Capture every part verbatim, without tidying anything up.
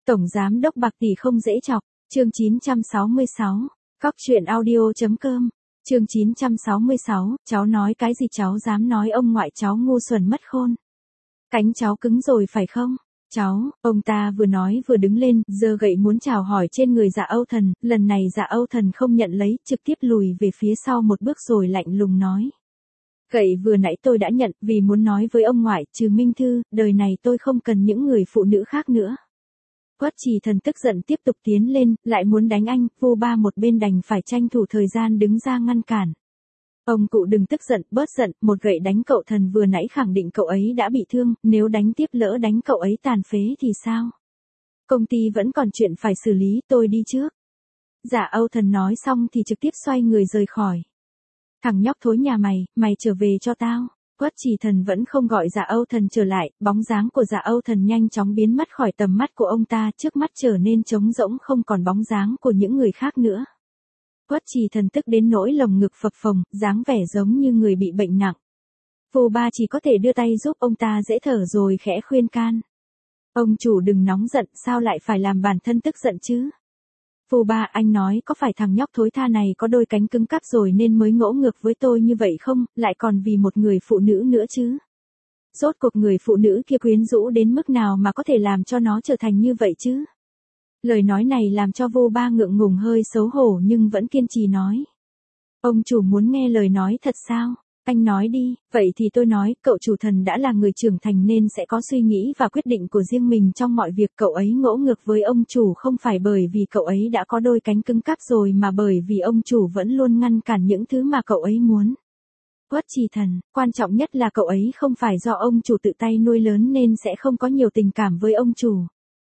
Tổng giám đốc bạc tỷ không dễ chọc, chương chín trăm sáu mươi sáu, cóc truyện audio.com, chương chín trăm sáu mươi sáu, cháu nói cái gì cháu dám nói ông ngoại cháu ngu xuẩn mất khôn. Cánh cháu cứng rồi phải không? Cháu, ông ta vừa nói vừa đứng lên, giơ gậy muốn chào hỏi trên người Dạ Âu Thần, lần này Dạ Âu Thần không nhận lấy, trực tiếp lùi về phía sau một bước rồi lạnh lùng nói. Gậy vừa nãy tôi đã nhận, vì muốn nói với ông ngoại, trừ Minh Thư, đời này tôi không cần những người phụ nữ khác nữa. Quất Trì Thần tức giận tiếp tục tiến lên, lại muốn đánh anh, Vu Ba một bên đành phải tranh thủ thời gian đứng ra ngăn cản. Ông cụ đừng tức giận, bớt giận, một gậy đánh cậu Thần vừa nãy khẳng định cậu ấy đã bị thương, nếu đánh tiếp lỡ đánh cậu ấy tàn phế thì sao? Công ty vẫn còn chuyện phải xử lý, tôi đi trước. Dạ Âu Thần nói xong thì trực tiếp xoay người rời khỏi. Thằng nhóc thối nhà mày, mày trở về cho tao. Quất Trì Thần vẫn không gọi Dạ Âu Thần trở lại, bóng dáng của Dạ Âu Thần nhanh chóng biến mất khỏi tầm mắt của ông ta, trước mắt trở nên trống rỗng không còn bóng dáng của những người khác nữa. Quất Trì Thần tức đến nỗi lồng ngực phập phồng, dáng vẻ giống như người bị bệnh nặng. Vu Ba chỉ có thể đưa tay giúp ông ta dễ thở rồi khẽ khuyên can. Ông chủ đừng nóng giận, sao lại phải làm bản thân tức giận chứ? Vu Ba, anh nói có phải thằng nhóc thối tha này có đôi cánh cứng cáp rồi nên mới ngỗ ngược với tôi như vậy không, lại còn vì một người phụ nữ nữa chứ? Rốt cuộc người phụ nữ kia quyến rũ đến mức nào mà có thể làm cho nó trở thành như vậy chứ? Lời nói này làm cho Vu Ba ngượng ngùng hơi xấu hổ nhưng vẫn kiên trì nói. Ông chủ muốn nghe lời nói thật sao? Anh nói đi, vậy thì tôi nói, cậu chủ Thần đã là người trưởng thành nên sẽ có suy nghĩ và quyết định của riêng mình trong mọi việc. Cậu ấy ngỗ ngược với ông chủ không phải bởi vì cậu ấy đã có đôi cánh cứng cáp rồi mà bởi vì ông chủ vẫn luôn ngăn cản những thứ mà cậu ấy muốn. Quất Trì Thần, quan trọng nhất là cậu ấy không phải do ông chủ tự tay nuôi lớn nên sẽ không có nhiều tình cảm với ông chủ.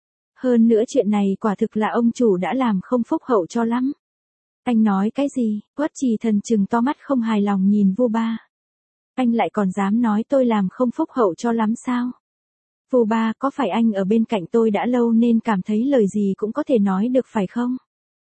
Hơn nữa chuyện này quả thực là ông chủ đã làm không phúc hậu cho lắm. Anh nói cái gì? Quất Trì Thần trừng to mắt không hài lòng nhìn Vu Ba. Anh lại còn dám nói tôi làm không phúc hậu cho lắm sao? Vu Ba, có phải anh ở bên cạnh tôi đã lâu nên cảm thấy lời gì cũng có thể nói được phải không?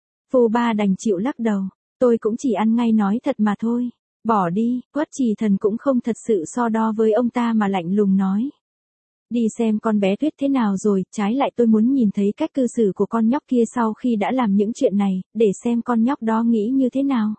Vu Ba đành chịu lắc đầu. Tôi cũng chỉ ăn ngay nói thật mà thôi. Bỏ đi. Quất Trì Thần cũng không thật sự so đo với ông ta mà lạnh lùng nói. Đi xem con bé Tuyết thế nào rồi, trái lại tôi muốn nhìn thấy cách cư xử của con nhóc kia sau khi đã làm những chuyện này, để xem con nhóc đó nghĩ như thế nào.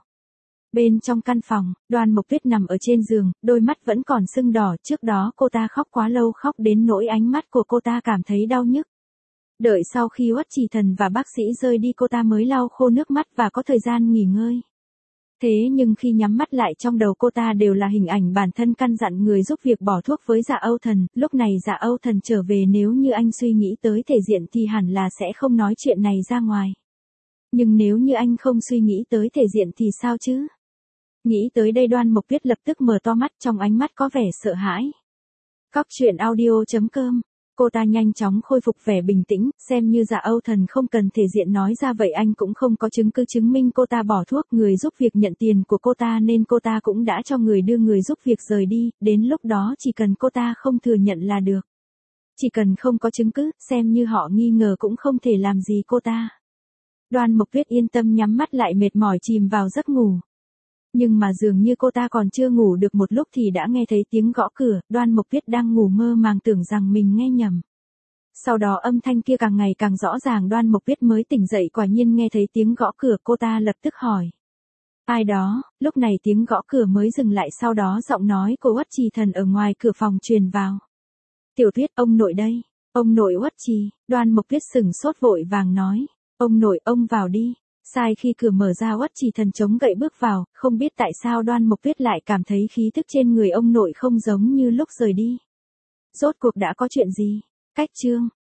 Bên trong căn phòng, Đoan Mộc Tuyết nằm ở trên giường, đôi mắt vẫn còn sưng đỏ, trước đó cô ta khóc quá lâu, khóc đến nỗi ánh mắt của cô ta cảm thấy đau nhức. Đợi sau khi Quất Trì Thần và bác sĩ rời đi cô ta mới lau khô nước mắt và có thời gian nghỉ ngơi. Thế nhưng khi nhắm mắt lại trong đầu cô ta đều là hình ảnh bản thân căn dặn người giúp việc bỏ thuốc với Dạ Âu Thần, lúc này Dạ Âu Thần trở về nếu như anh suy nghĩ tới thể diện thì hẳn là sẽ không nói chuyện này ra ngoài. Nhưng nếu như anh không suy nghĩ tới thể diện thì sao chứ? Nghĩ tới đây Đoan Mộc Tuyết lập tức mở to mắt trong ánh mắt có vẻ sợ hãi. Cóc truyện audio.com, cô ta nhanh chóng khôi phục vẻ bình tĩnh, xem như Dạ Âu Thần không cần thể diện nói ra vậy anh cũng không có chứng cứ chứng minh cô ta bỏ thuốc, người giúp việc nhận tiền của cô ta nên cô ta cũng đã cho người đưa người giúp việc rời đi, đến lúc đó chỉ cần cô ta không thừa nhận là được. Chỉ cần không có chứng cứ, xem như họ nghi ngờ cũng không thể làm gì cô ta. Đoan Mộc Tuyết yên tâm nhắm mắt lại mệt mỏi chìm vào giấc ngủ. Nhưng mà dường như cô ta còn chưa ngủ được một lúc thì đã nghe thấy tiếng gõ cửa, Đoan Mộc Tuyết đang ngủ mơ màng tưởng rằng mình nghe nhầm. Sau đó âm thanh kia càng ngày càng rõ ràng, Đoan Mộc Tuyết mới tỉnh dậy quả nhiên nghe thấy tiếng gõ cửa, cô ta lập tức hỏi. Ai đó? Lúc này tiếng gõ cửa mới dừng lại, sau đó giọng nói của Quất Trì Thần ở ngoài cửa phòng truyền vào. Tiểu Tuyết, ông nội đây. Ông nội Quất Trì, Đoan Mộc Tuyết sừng sốt vội vàng nói. Ông nội, ông vào đi. Sai khi cửa mở ra Quất Trì Thần chống gậy bước vào, không biết tại sao Đoan Mộc Tuyết lại cảm thấy khí thức trên người ông nội không giống như lúc rời đi. Rốt cuộc đã có chuyện gì? Cách chương